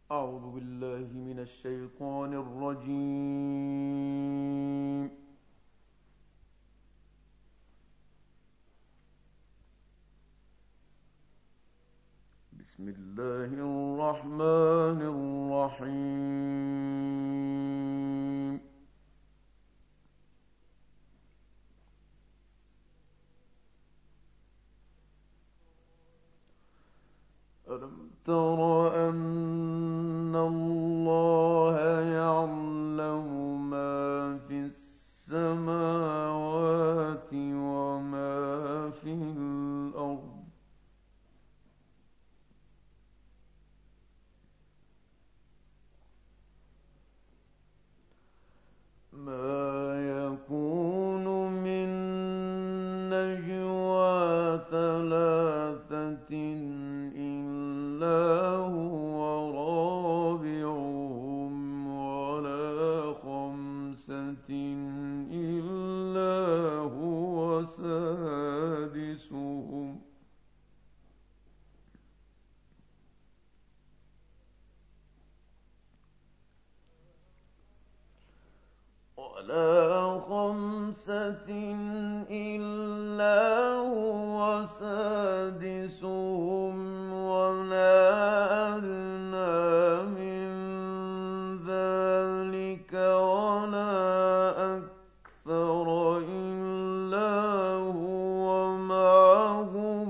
أعوذ بالله من الشيطان الرجيم. بسم الله الرحمن الرحيم. ألم تر أن الله يعلم ما في السماوات وما في الأرض ما يكون من نجوى ثلاثة إلا هو رابعهم ولا خمسة إلا هو سادسهم ولا أدنى من ذلك ولا أكثر إلا هو معهم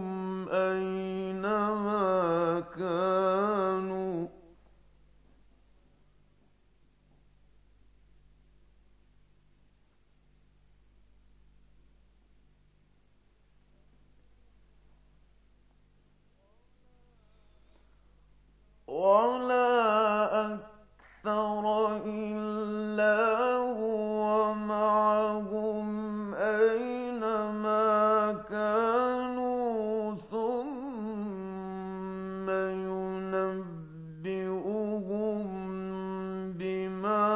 أينما كانوا ولا أكثر إلا هو معهم أينما كانوا ثم ينبئهم بما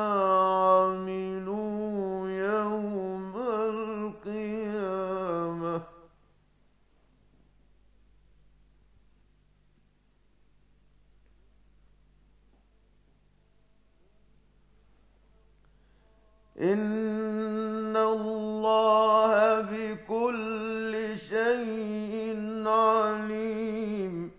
عملوا يوم القيامة إن الله بكل شيء عليم.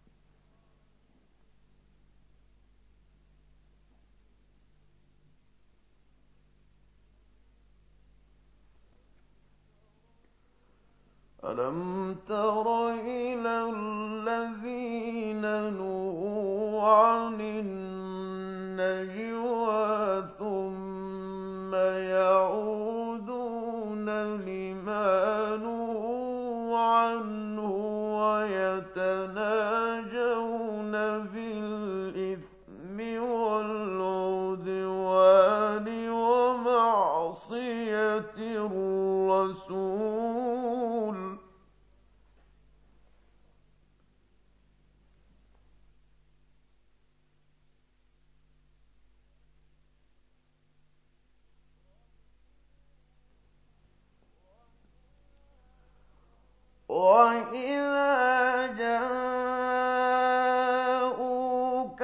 ألم تر إلى الذين نهوا عن النجوى ثم يعودون لما نهوا عنه ويتناجون بالإثم والعدوان ومعصية الرسول وإذا جاءوك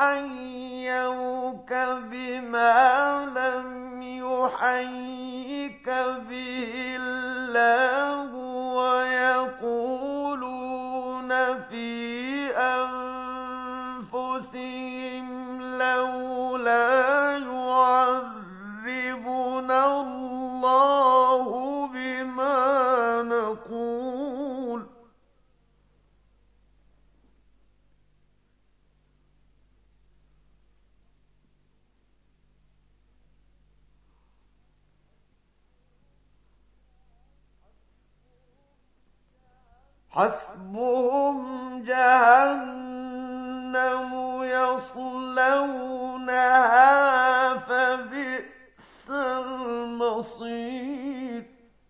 حيوك بما لم يحيك به الله ويقولون في أنفسهم لولا يعذبنا الله بما نقول حسبهم جهنم يصلونها فبئس المصير.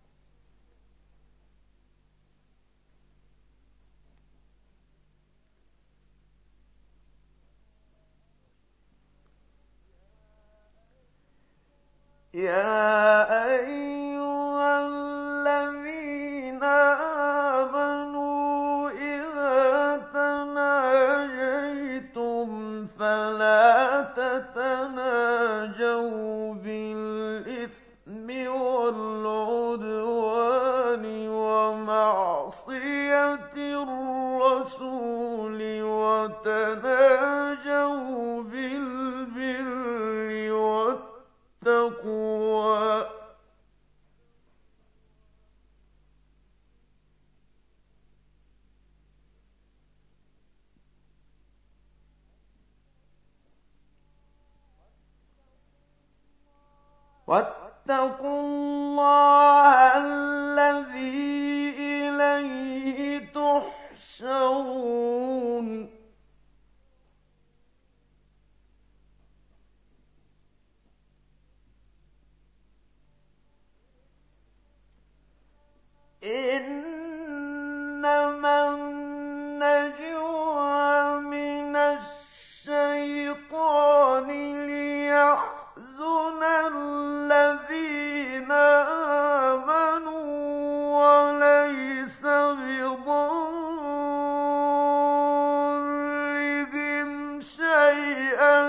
يا أيها الذين آمنوا إذا تناجيتم فلا بمعصية الرسول وتناجوا بالبر والتقوى واتقوا الله الذي إليه تحشرون إنما النجوى من الشيطان ليحزن الذين آمنوا وليس بضارهم شيئا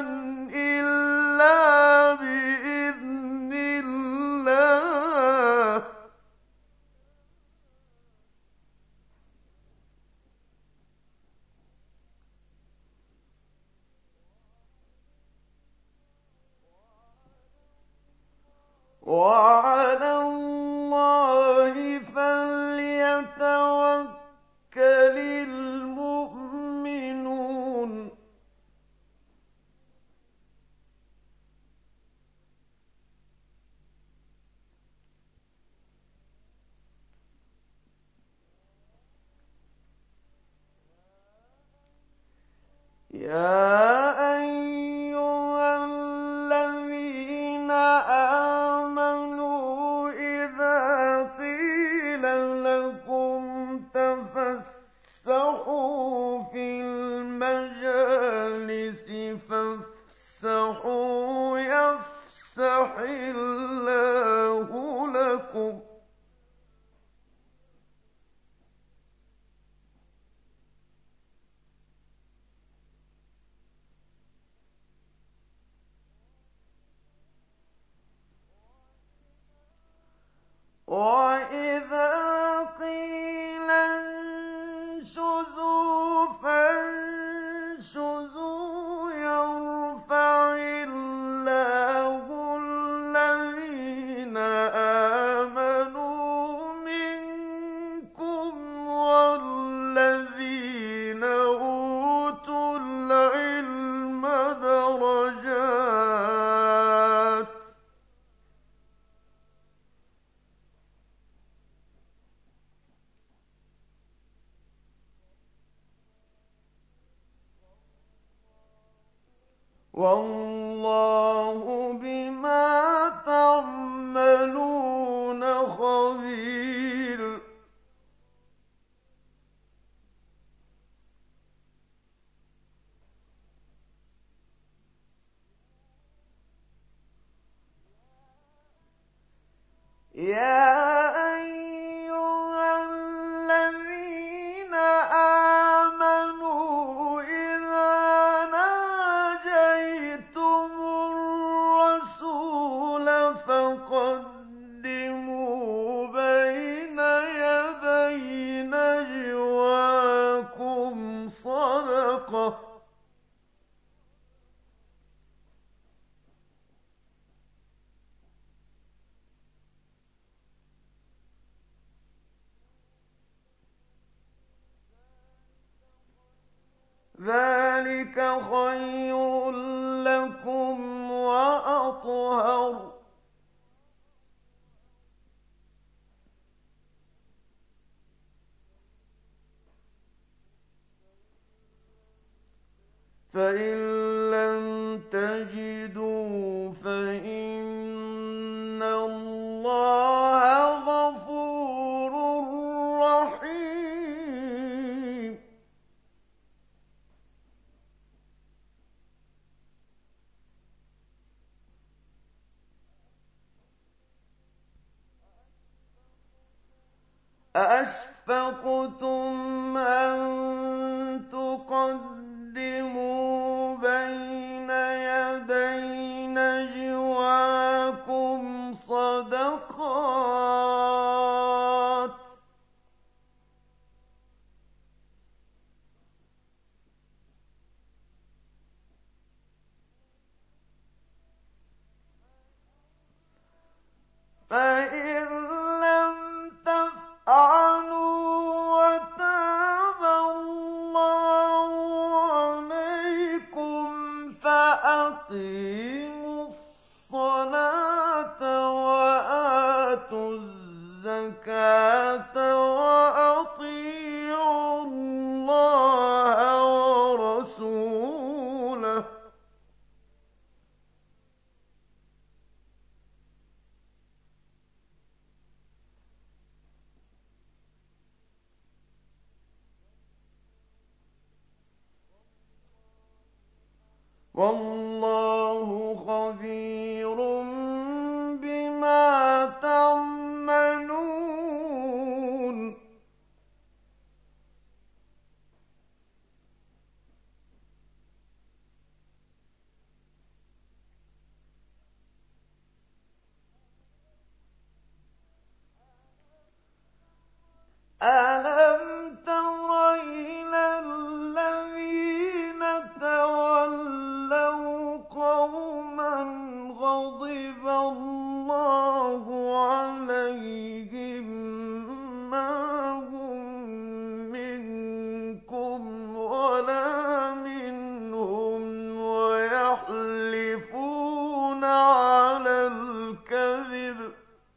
إلا بإذن الله وعلى الله فليتوكل المؤمنون يا أيها الذين آمنوا إذا قيل لكم تفسحوا في المجالس فافسحوا يفسح الله لكم وإذا قيل انشزوا فانشزوا يرفع الله الذين آمنوا منكم والذين أوتوا العلم درجات والله بما تعملون خبير يا أيها الذين آمنوا إذا ناجيتم الرسول فقدموا بين يدي نجواكم صدقة ذلك خير لكم وأطهر فإن لم تجدوا فإن الله غفور رحيم أأشفقتم أن تقدموا بين يدي نجواكم صدقات والله خبير بما تعملون ألم تر إلى الذين تولوا قوما غضب الله عليهم ما هم منكم ولا منهم ويحلفون على الكذب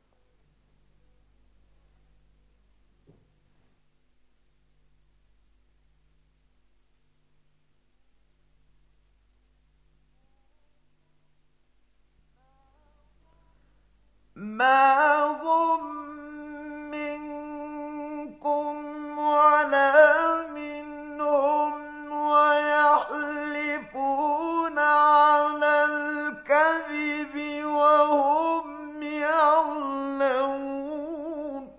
ما هم منكم ولا منهم ويحلفون على الكذب وهم يعلمون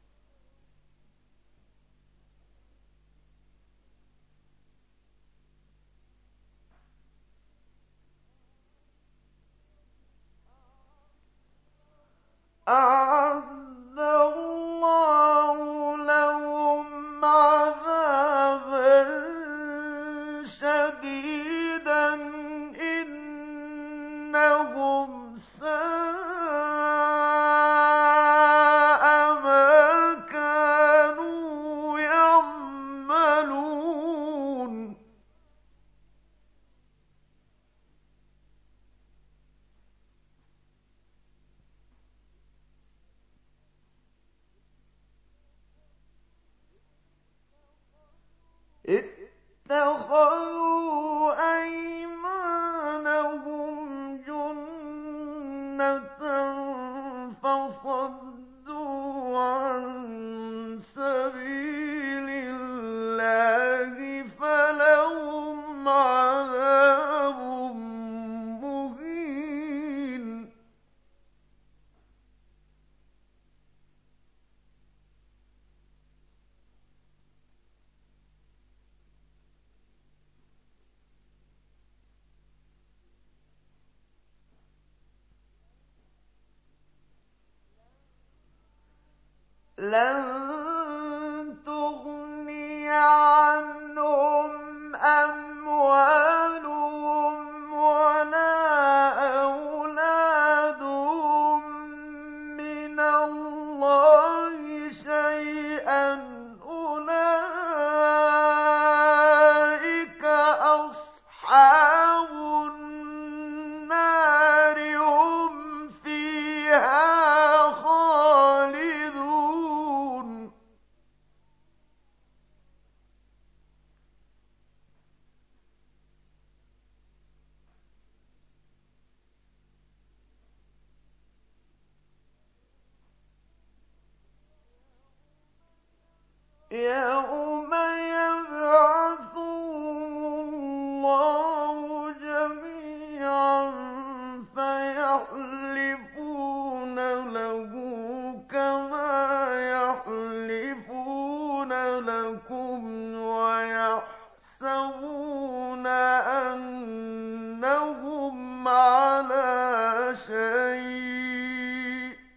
أعد الله لهم عذابا شديدا إنهم ساء ما كانوا يعملون اتخذوا أيمانهم جنة فصدوا عن سبيل الله فلهم عذاب مهين لن تغني عنهم أموالهم ولا أولادهم من الله شيئا أولئك أصحاب النار هم فيها خالدون يوم يبعثهم الله جميعا فيحلفون له كما يحلفون لكم ويحسبون أنهم على شيء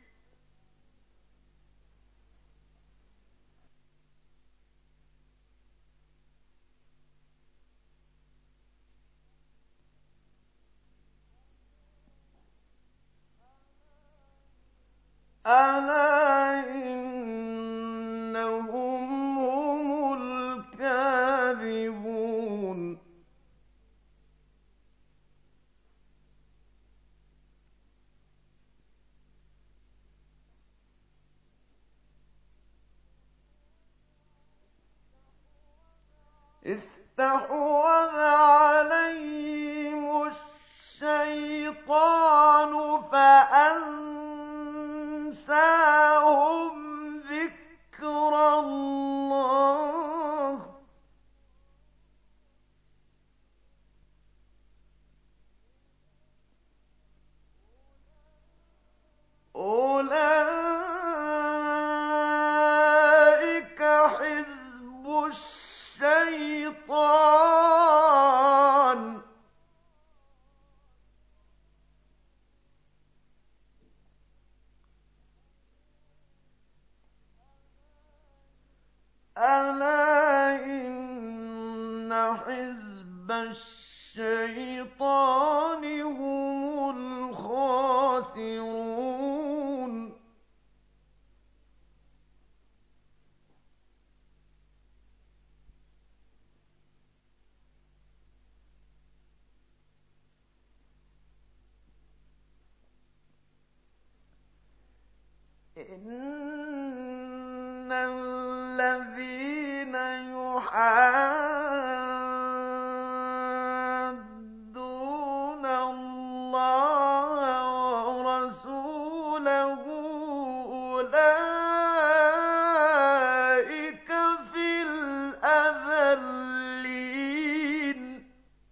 ألا إنهم هم الكاذبون استحوذ عليهم الشيطان فأنساهم ذكر الله حِزْبَ الشَّيْطَانِ هُمُ الْخَاسِرُونَ إِنَّ الَّذِينَ يُحَادُّونَ اللَّهَ وَرَسُولَهُ أُولَٰئِكَ فِي الْأَذَلِّينَ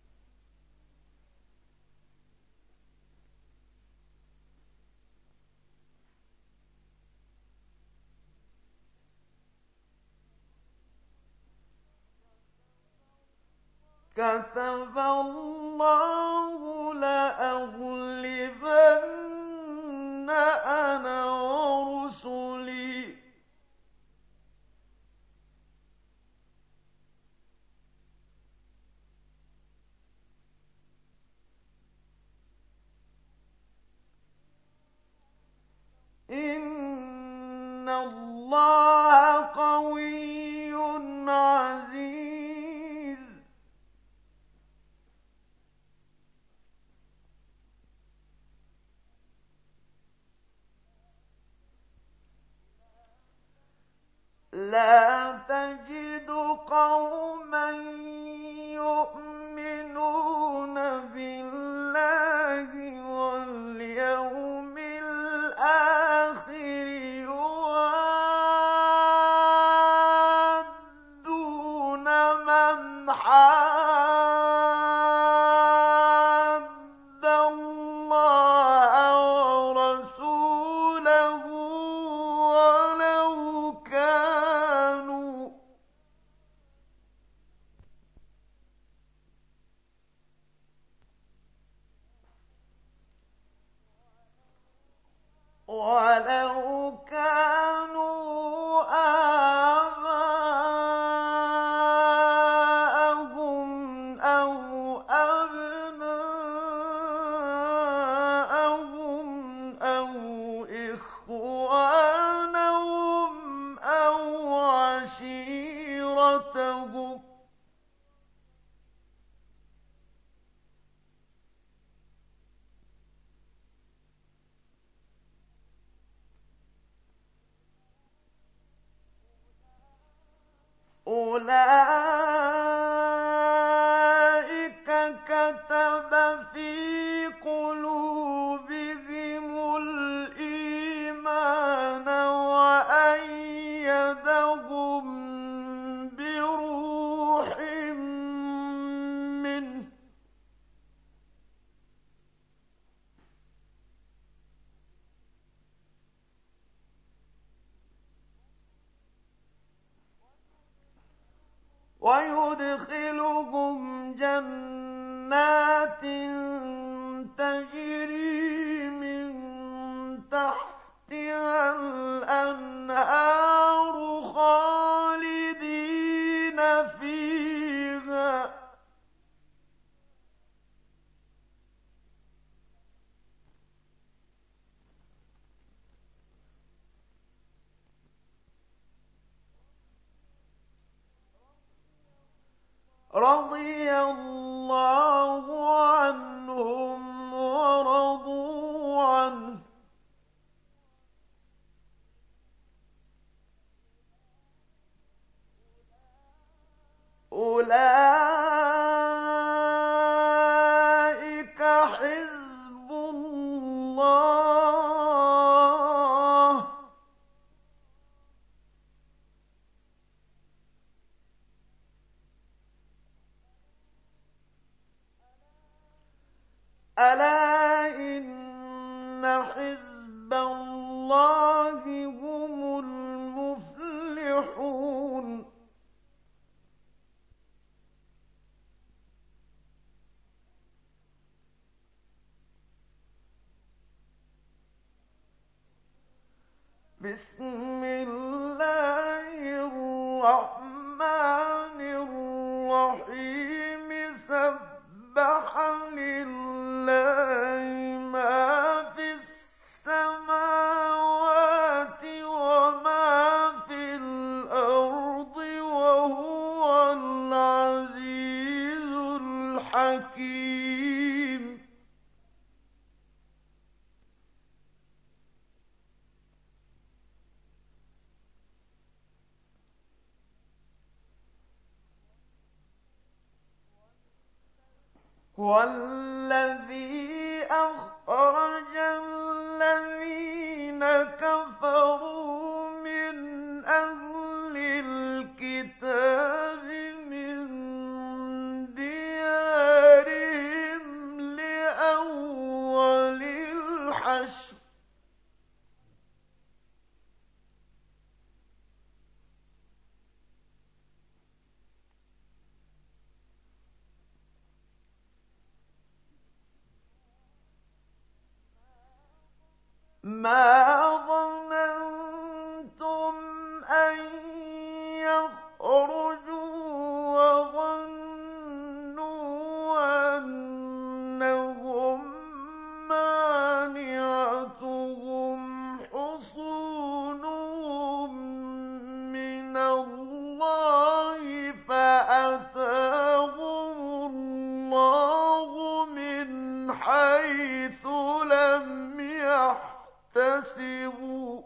كَتَبَ اللَّهُ لَأَغْلِبَنَّ أَنَا وَرُسُلِي ۚ إِنَّ اللَّهَ قَوِيٌّ عَزِيزٌ لا تجد قوما يؤمنون بالله واليوم الآخر يوادون من حاد الله ورسوله ولو كانوا آباءهم أو أبناءهم أو إخوانهم أو عشيرتهم أولئك كتب في قلوبهم الإيمان وأيدهم بروح منه ويدخلهم جنات تجري من تحتها الأنهار خالدين فيها رضي الله عنهم ورضوا عنه أولئك حزب الله ألا إن حزب الله هم المفلحون بسم الله الرحمن الرحيم لله ما في السماوات وما في الأرض وهو العزيز الحكيم. هو الذي أخرج الذين كفروا من أهل الكتاب من ديارهم لأول الحشر ما ظننتم أن يخرجوا وظنوا أنهم مانعتهم حصونهم من الله فأتاهم الله من حيث لم يحتسبوا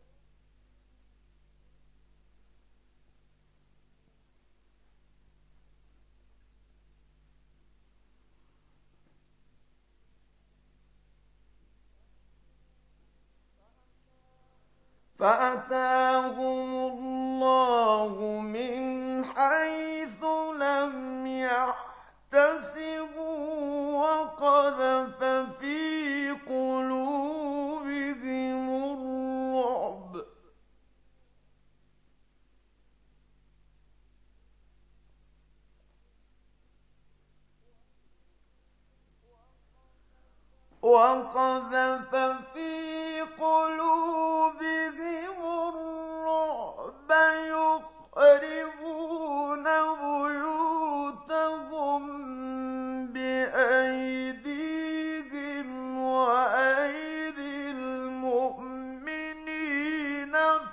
من حيث لم يحتسبوا وقذف في قلوبهم الرعب يخربون بيوتهم بأيديهم وأيدي المؤمنين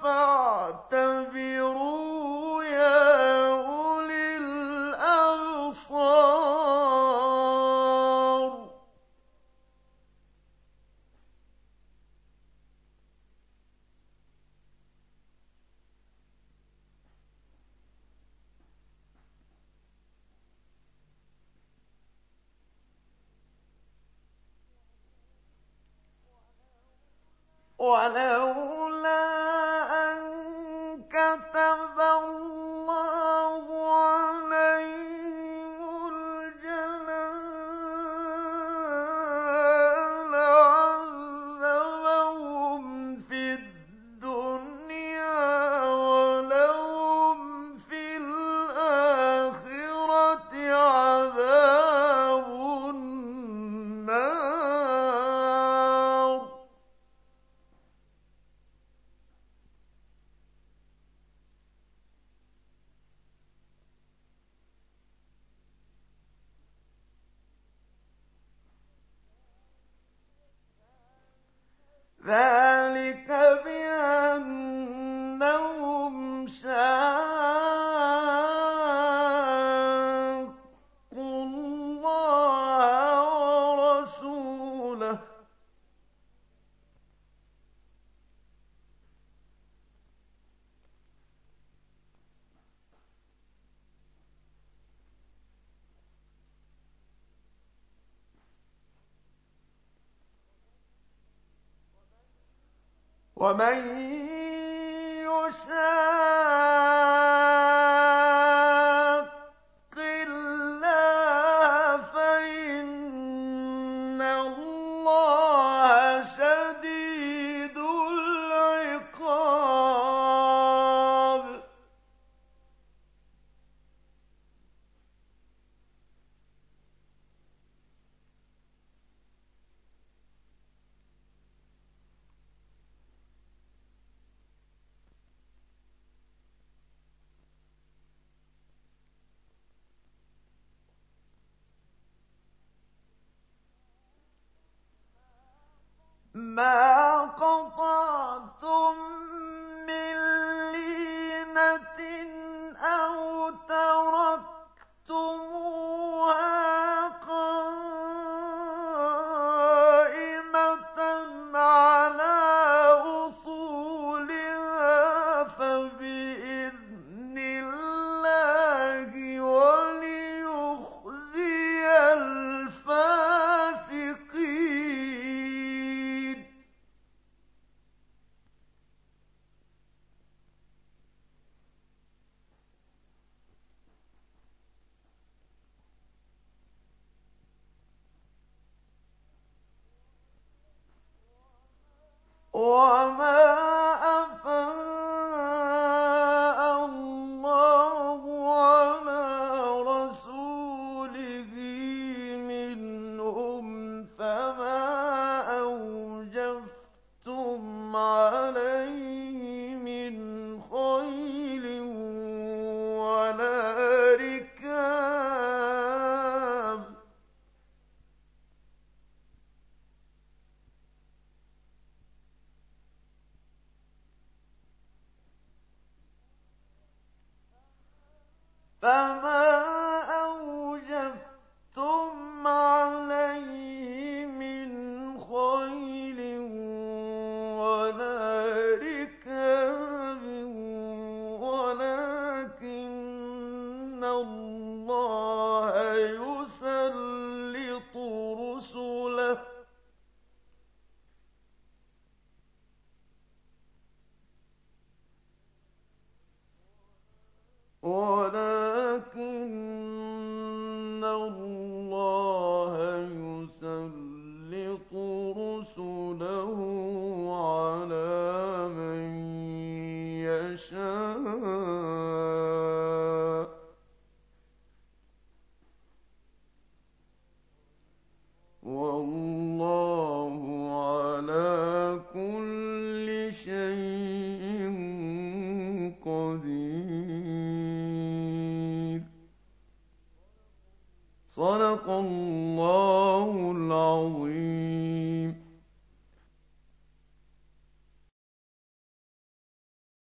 فاعتبروا يا أولي الأبصار. ولولا أن كتب الله عليهم الجلاء لعذبهم في الدنيا ولهم في الآخرة عذاب النار. ذلك بأنهم شاقوا الله ورسوله ومن يشاق الله فإن الله شديد العقاب. مَا قَطَعْتُم مِّن لِّينَةٍ أَوْ تَرَكْتُمُوهَا قَائِمَةً عَلَىٰ أُصُولِهَا فَبِإِذْنِ اللَّهِ وَلِيُخْزِيَ الْفَاسِقِينَ. وَمَا أَفَاءَ اللَّهُ عَلَىٰ رَسُولِهِ مِنْهُمْ فَمَا أَوْجَفْتُمْ عَلَيْهِ مِنْ خَيْلٍ وَلَا رِكَابٍ وَلَٰكِنَّ اللَّهَ يُسَلِّطُ رُسُلَهُ عَلَىٰ مَن يَشَاءُ ۗ وَاللَّهُ عَلَىٰ كُلِّ شَيْءٍ قَدِيرٌ. صدق الله العظيم.